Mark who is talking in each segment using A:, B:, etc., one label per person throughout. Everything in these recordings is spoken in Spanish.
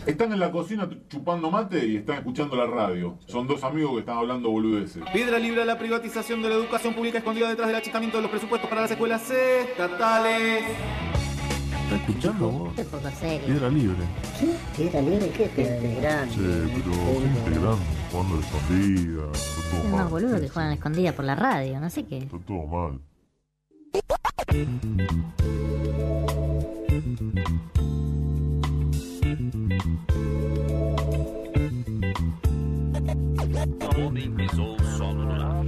A: Están en la cocina chupando mate y están escuchando la radio. Son dos amigos que están hablando boludeces.
B: Piedra libre a la privatización de la educación pública escondida detrás del achicamiento de los presupuestos para las escuelas estatales.
C: ¿Estás escuchando vos?
D: Qué poca serie.
C: Piedra libre.
D: ¿Qué? ¿Piedra libre? ¿Qué? Piedra grande.
C: Sí, pero gente grande, jugando a la escondida. Está todo
D: Es
C: mal.
D: unos boludos que juegan a escondida por la radio, no sé qué.
C: Está todo mal.
E: Homem pisou o solo no ar.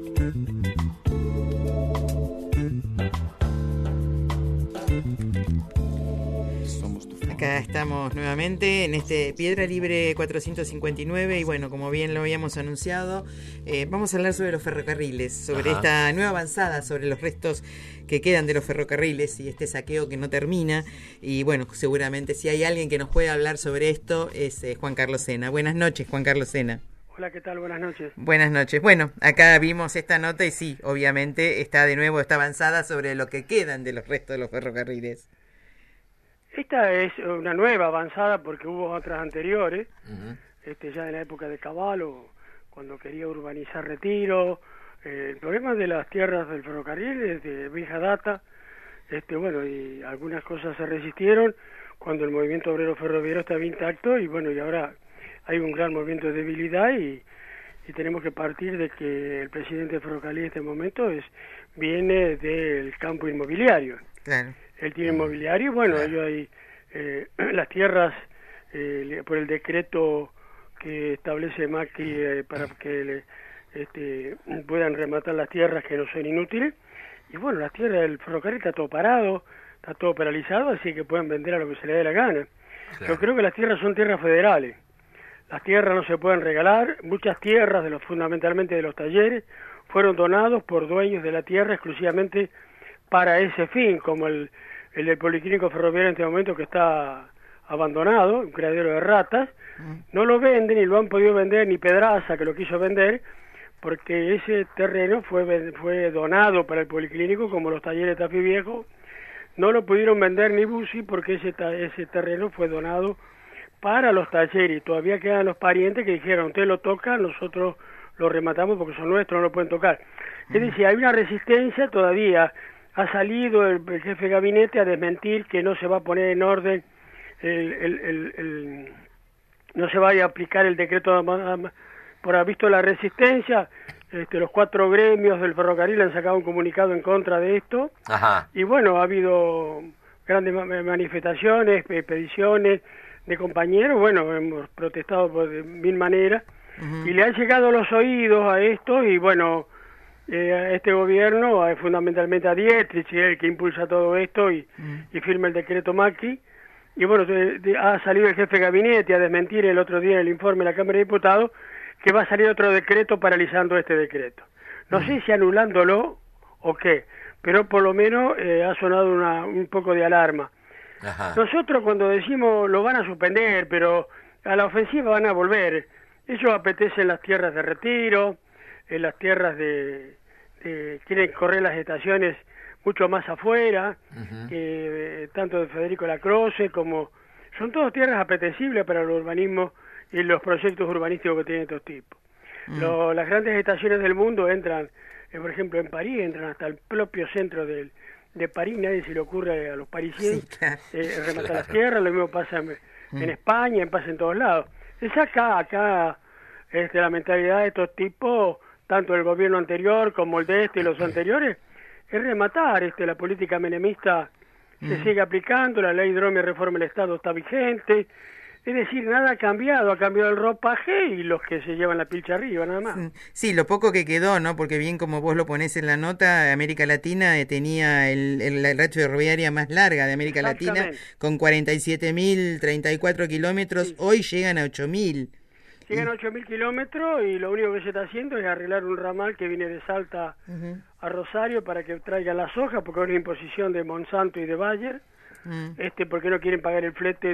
F: Acá estamos nuevamente en este Piedra Libre 459 y bueno, como bien lo habíamos anunciado, vamos a hablar sobre los ferrocarriles, sobre esta nueva avanzada, sobre los restos que quedan de los ferrocarriles y este saqueo que no termina. Y bueno, seguramente si hay alguien que nos puede hablar sobre esto es Juan Carlos Sena. Buenas noches, Juan Carlos Sena.
G: Hola, ¿qué tal? Buenas noches.
F: Buenas noches. Bueno, acá vimos esta nota y sí, obviamente está avanzada sobre lo que quedan de los restos de los ferrocarriles.
G: Esta es una nueva avanzada porque hubo otras anteriores, ya de la época de Cavallo, cuando quería urbanizar Retiro. El problema de las tierras del ferrocarril es de vieja data, bueno, y algunas cosas se resistieron cuando el movimiento obrero ferroviario estaba intacto y bueno, y ahora hay un gran movimiento de debilidad y tenemos que partir de que el presidente de ferrocarril en este momento viene del campo inmobiliario.
F: Claro.
G: Él tiene inmobiliario, bueno, ellos hay las tierras por el decreto que establece Macri para que puedan rematar las tierras que no son inútiles, y bueno, las tierras del ferrocarril está todo parado, está todo paralizado, así que pueden vender a lo que se les dé la gana. Claro. Yo creo que las tierras son tierras federales, las tierras no se pueden regalar, muchas tierras, fundamentalmente de los talleres, fueron donados por dueños de la tierra exclusivamente para ese fin, como el del Policlínico Ferroviario en este momento que está abandonado, un criadero de ratas. No lo venden ni lo han podido vender ni Pedraza, que lo quiso vender, porque ese terreno fue donado para el Policlínico, como los talleres de Tafí Viejo. No lo pudieron vender ni Bussi porque ese terreno fue donado para los talleres, y todavía quedan los parientes que dijeron, usted lo toca, nosotros lo rematamos porque son nuestros, no lo pueden tocar. Es decir, hay una resistencia todavía. Ha salido el jefe de gabinete a desmentir que no se va a poner en orden, no se vaya a aplicar el decreto por haber visto la resistencia. Los 4 gremios del ferrocarril han sacado un comunicado en contra de esto. Ajá. Y bueno, ha habido grandes manifestaciones, peticiones de compañeros, bueno, hemos protestado de mil maneras, y le han llegado los oídos a esto, y bueno, este gobierno, fundamentalmente a Dietrich, el que impulsa todo esto y firma el decreto Macri, y bueno, ha salido el jefe de gabinete a desmentir el otro día en el informe de la Cámara de Diputados que va a salir otro decreto paralizando este decreto. No sé si anulándolo o qué, pero por lo menos ha sonado un poco de alarma. Ajá. Nosotros cuando decimos lo van a suspender, pero a la ofensiva van a volver. Ellos apetecen las tierras de Retiro, las tierras quieren correr las estaciones mucho más afuera, tanto de Federico Lacroze como... Son todas tierras apetecibles para el urbanismo y los proyectos urbanísticos que tienen estos tipos. Las grandes estaciones del mundo entran, por ejemplo en París, entran hasta el propio centro de París, nadie se le ocurre a los parisienses rematar las tierras, lo mismo pasa en España, pasa en todos lados. Es acá la mentalidad de estos tipos, tanto el gobierno anterior como el de y los anteriores, es rematar. La política menemista se sigue aplicando, la ley Dromi reforma el Estado está vigente, es decir, nada ha cambiado el ropaje y los que se llevan la pilcha arriba, nada más.
F: Sí, lo poco que quedó, ¿no? Porque bien como vos lo ponés en la nota, América Latina tenía la red ferroviaria más larga de América Latina, con 47.034 kilómetros, sí. Hoy llegan a 8.000.
G: Llegan a 8.000 kilómetros y lo único que se está haciendo es arreglar un ramal que viene de Salta a Rosario para que traiga la soja, porque es una imposición de Monsanto y de Bayer, porque no quieren pagar el flete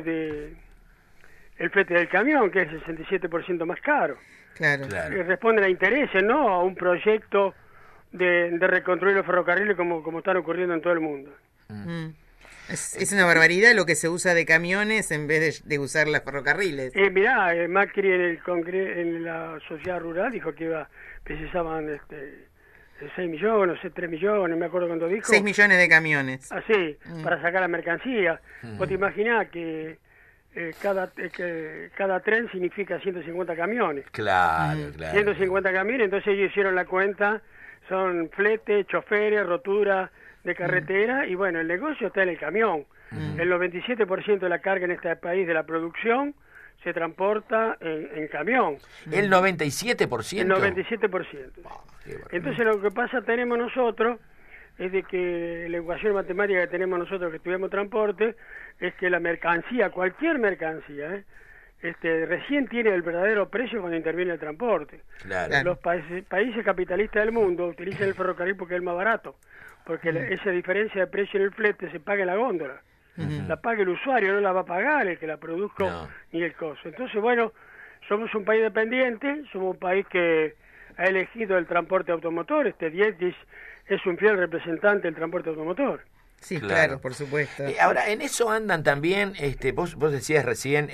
G: del camión, que es el 67% más caro.
F: Claro.
G: Responden a intereses, ¿no? A un proyecto de reconstruir los ferrocarriles como están ocurriendo en todo el mundo.
F: Es una barbaridad lo que se usa de camiones en vez de usar los ferrocarriles.
G: Mirá, Macri en la sociedad rural dijo que precisaban 6 millones, 3 millones, me acuerdo cuando dijo.
F: 6 millones de camiones.
G: Así, para sacar la mercancía. Vos te imaginás que cada tren significa 150 camiones.
H: Claro.
G: 150 camiones, entonces ellos hicieron la cuenta, son flete, choferes, rotura de carretera, y bueno, el negocio está en el camión. El 97% de la carga en este país de la producción se transporta en camión.
H: ¿El 97%?
G: El 97%. Entonces lo que pasa tenemos nosotros es de que la ecuación matemática que tenemos nosotros que estudiamos transporte es que la mercancía, cualquier mercancía, recién tiene el verdadero precio cuando interviene el transporte.
H: Claro.
G: Los países capitalistas del mundo utilizan el ferrocarril porque es el más barato, porque esa diferencia de precio en el flete se paga en la góndola. La paga el usuario, no la va a pagar el que la produzca ni el costo. Entonces, bueno, somos un país dependiente, somos un país que ha elegido el transporte automotor. Dietrich es un fiel representante del transporte automotor.
F: Sí, claro, por supuesto.
H: Ahora, en eso andan también, vos decías recién,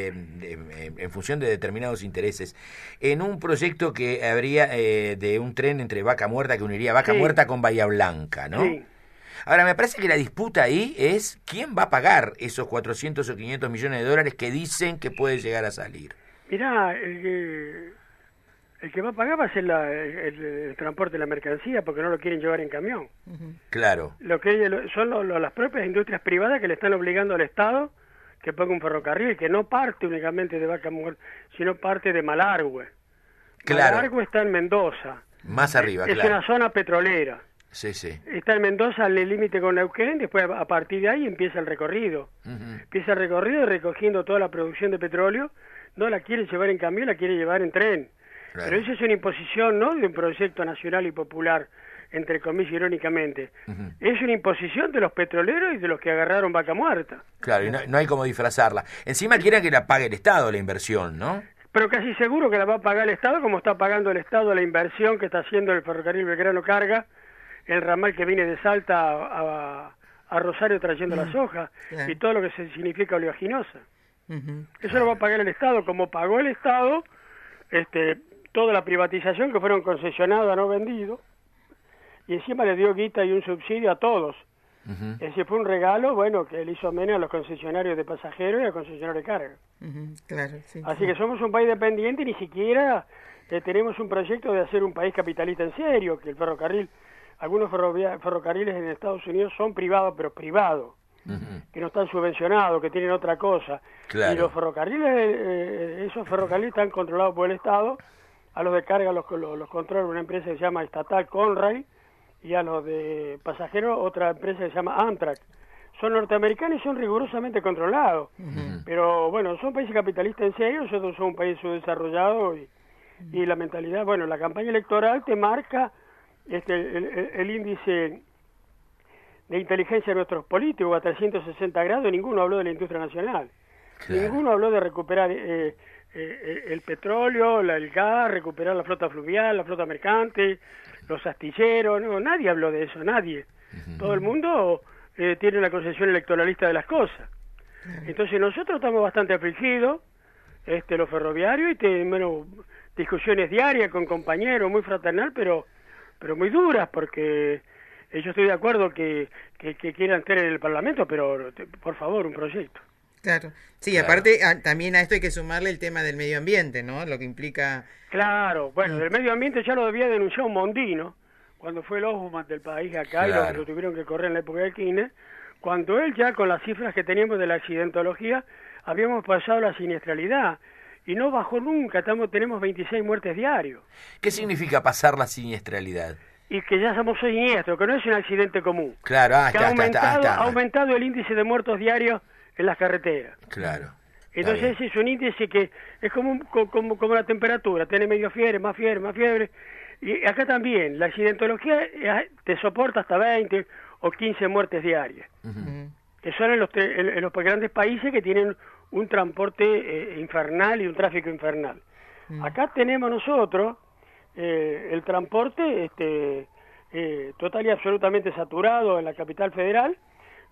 H: en función de determinados intereses, en un proyecto que habría de un tren entre Vaca Muerta, que uniría Vaca Muerta con Bahía Blanca, ¿no? Sí. Ahora, me parece que la disputa ahí es quién va a pagar esos 400 o 500 millones de dólares que dicen que puede llegar a salir.
G: Mirá, el que va a pagar va a ser el transporte de la mercancía, porque no lo quieren llevar en camión.
H: Claro.
G: Lo que son las propias industrias privadas que le están obligando al Estado que ponga un ferrocarril, que no parte únicamente de Vaca Muerta, sino parte de Malargüe.
H: Claro.
G: Malargüe está en Mendoza.
H: Más arriba,
G: es una zona petrolera.
H: Sí.
G: Está en Mendoza, al límite con Neuquén, después a partir de ahí empieza el recorrido. Empieza el recorrido recogiendo toda la producción de petróleo, no la quiere llevar en camión, la quiere llevar en tren. Claro. Pero eso es una imposición, no de un proyecto nacional y popular, entre comillas, irónicamente. Es una imposición de los petroleros y de los que agarraron Vaca Muerta.
H: Claro, y no hay como disfrazarla. Encima quieren que la pague el Estado la inversión, ¿no?
G: Pero casi seguro que la va a pagar el Estado, como está pagando el Estado la inversión que está haciendo el ferrocarril Belgrano Carga, el ramal que viene de Salta a Rosario trayendo la soja, y todo lo que significa oleaginosa. Eso lo va a pagar el Estado, como pagó el Estado toda la privatización que fueron concesionados, no vendidos, y encima le dio guita y un subsidio a todos. Es decir, fue un regalo, bueno, que le hizo menos a los concesionarios de pasajeros y a los concesionarios de carga.
F: Claro, sí.
G: Así que somos un país dependiente y ni siquiera tenemos un proyecto de hacer un país capitalista en serio, que el ferrocarril, algunos ferrocarriles en Estados Unidos son privados, pero privados, que no están subvencionados, que tienen otra cosa. Claro. Y los ferrocarriles, esos ferrocarriles están controlados por el Estado. A los de carga los controla una empresa que se llama estatal Conrail, y a los de pasajeros otra empresa que se llama Amtrak. Son norteamericanos y son rigurosamente controlados. Pero bueno, son países capitalistas en serio, nosotros somos un país subdesarrollado y la mentalidad, bueno, la campaña electoral te marca el índice de inteligencia de nuestros políticos a 360 grados, ninguno habló de la industria nacional. Claro. Ninguno habló de recuperar el petróleo, el gas, recuperar la flota fluvial, la flota mercante, los astilleros, no, nadie habló de eso, nadie. Todo el mundo tiene una concepción electoralista de las cosas. Entonces nosotros estamos bastante afligidos, los ferroviarios, y tenemos discusiones diarias con compañeros, muy fraternal, pero muy duras, porque yo estoy de acuerdo que quieran tener en el Parlamento, pero por favor, un proyecto.
F: Claro, sí, claro. Aparte también a esto hay que sumarle el tema del medio ambiente, ¿no? Lo que implica...
G: Claro, bueno, del medio ambiente ya lo había denunciado un Mondino, cuando fue el Osman del país acá, claro. Y lo tuvieron que correr en la época de Kirchner, cuando él ya con las cifras que teníamos de la accidentología, habíamos pasado la siniestralidad, y no bajó nunca, tenemos 26 muertes diarios.
H: ¿Qué significa pasar la siniestralidad?
G: Y que ya somos siniestros, que no es un accidente común.
H: Claro,
G: ha aumentado el índice de muertos diarios en las carreteras.
H: Claro.
G: Entonces es un índice que es como la temperatura, tiene medio fiebre, más fiebre. Y acá también, la accidentología te soporta hasta 20 o 15 muertes diarias. Que son en los grandes países que tienen un transporte infernal y un tráfico infernal. Acá tenemos nosotros el transporte total y absolutamente saturado en la capital federal.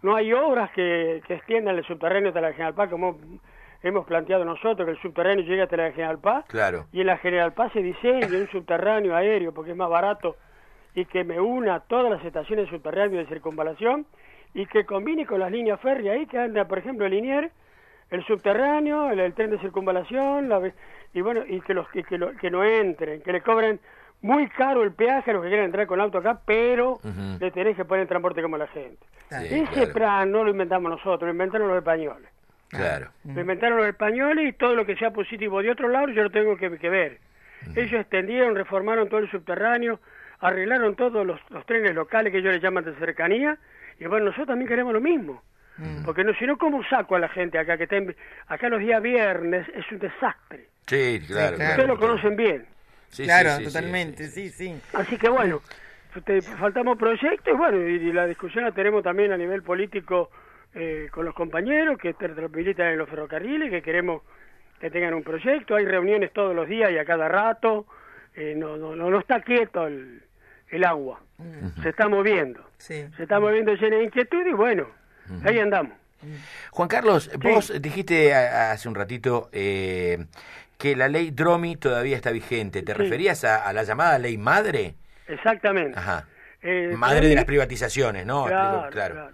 G: no hay obras que extiendan el subterráneo hasta la General Paz, como hemos planteado nosotros, que el subterráneo llegue hasta la General Paz.
H: Claro.
G: Y en la General Paz se diseñe un subterráneo aéreo, porque es más barato, y que me una todas las estaciones subterráneas de circunvalación, y que combine con las líneas férreas ahí, que anda, por ejemplo, el Liniers, el subterráneo, el tren de circunvalación, y bueno, que no entren, que le cobren muy caro el peaje a los que quieren entrar con auto acá, pero le tenés que poner transporte como la gente.
H: Sí,
G: Ese plan no lo inventamos nosotros, lo inventaron los españoles.
H: Claro.
G: Lo inventaron los españoles, y todo lo que sea positivo de otro lado yo lo tengo que ver. Ellos extendieron, reformaron todo el subterráneo, arreglaron todos los trenes locales que ellos le llaman de cercanía, y bueno, nosotros también queremos lo mismo. Porque no, si no, ¿cómo saco a la gente acá que está acá los días viernes? Es un desastre.
H: Sí, claro.
G: Ustedes lo conocen bien.
F: Sí, claro, totalmente, sí.
G: Así que bueno, faltamos proyectos, y bueno, y la discusión la tenemos también a nivel político con los compañeros que militan en los ferrocarriles, que queremos que tengan un proyecto. Hay reuniones todos los días y a cada rato. No está quieto el agua. Se está moviendo. Se está moviendo llena de inquietud, y bueno, ahí andamos.
H: Juan Carlos, vos dijiste hace un ratito que la ley Dromi todavía está vigente. ¿Te referías a la llamada ley madre?
G: Exactamente.
H: Ajá. Madre de las privatizaciones, ¿no?
G: Claro.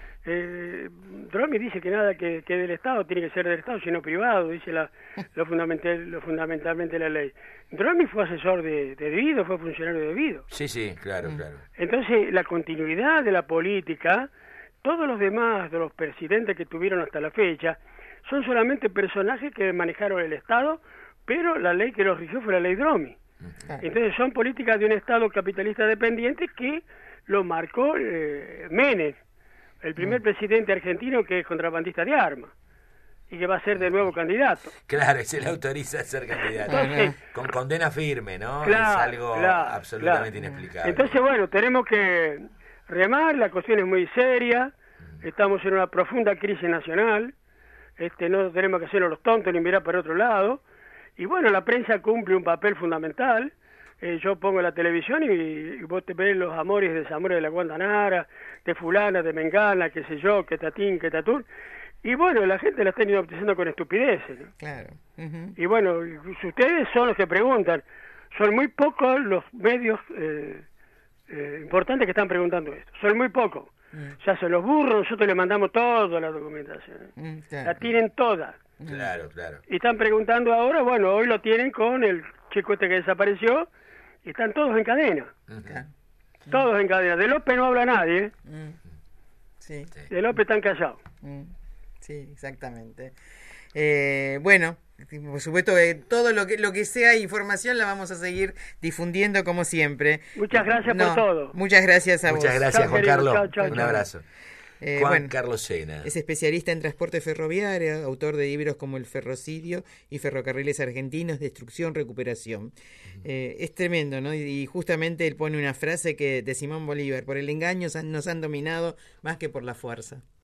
G: Dromi dice que nada que del Estado tiene que ser del Estado, sino privado, dice lo fundamentalmente la ley. Dromi fue asesor de Guido, fue funcionario de Guido.
H: Sí, claro.
G: Entonces, la continuidad de la política, todos los demás de los presidentes que tuvieron hasta la fecha, son solamente personajes que manejaron el Estado, pero la ley que los rigió fue la ley Dromi. Entonces, son políticas de un Estado capitalista dependiente que lo marcó Menem, el primer presidente argentino que es contrabandista de armas y que va a ser de nuevo candidato.
H: Claro, se le autoriza a ser candidato.
G: Entonces,
H: con condena firme, ¿no?
G: Claro,
H: es algo absolutamente inexplicable.
G: Entonces, bueno, tenemos que remar, la cuestión es muy seria, estamos en una profunda crisis nacional, no tenemos que hacernos los tontos ni mirar para otro lado, y bueno, la prensa cumple un papel fundamental. Yo pongo la televisión y vos te ves los amores y desamores de la Guantanara, de fulana, de mengana, qué sé yo, que tatín, que tatún, y bueno, la gente la está hipnotizando con estupideces, ¿no?
F: Claro.
G: Y bueno, ustedes son los que preguntan, son muy pocos los medios importantes que están preguntando esto, son muy pocos. Ya se los burros, nosotros les mandamos toda la documentación, la tienen toda.
H: Claro.
G: Y están preguntando ahora, bueno, hoy lo tienen con el chico que desapareció, y están todos en cadena. Todos en cadena. De López no habla nadie.
F: Sí.
G: De López están callados.
F: Sí, exactamente. Bueno, por supuesto que todo lo que sea información la vamos a seguir difundiendo como siempre.
G: Muchas gracias por todo.
F: Muchas gracias a vos.
H: Muchas gracias, Juan Carlos.
G: Chao.
H: Un abrazo. Juan Carlos Sena.
F: Es especialista en transporte ferroviario, autor de libros como El Ferrocidio y Ferrocarriles Argentinos, Destrucción, Recuperación. Es tremendo, ¿no? Y justamente él pone una frase de Simón Bolívar: por el engaño nos han dominado más que por la fuerza.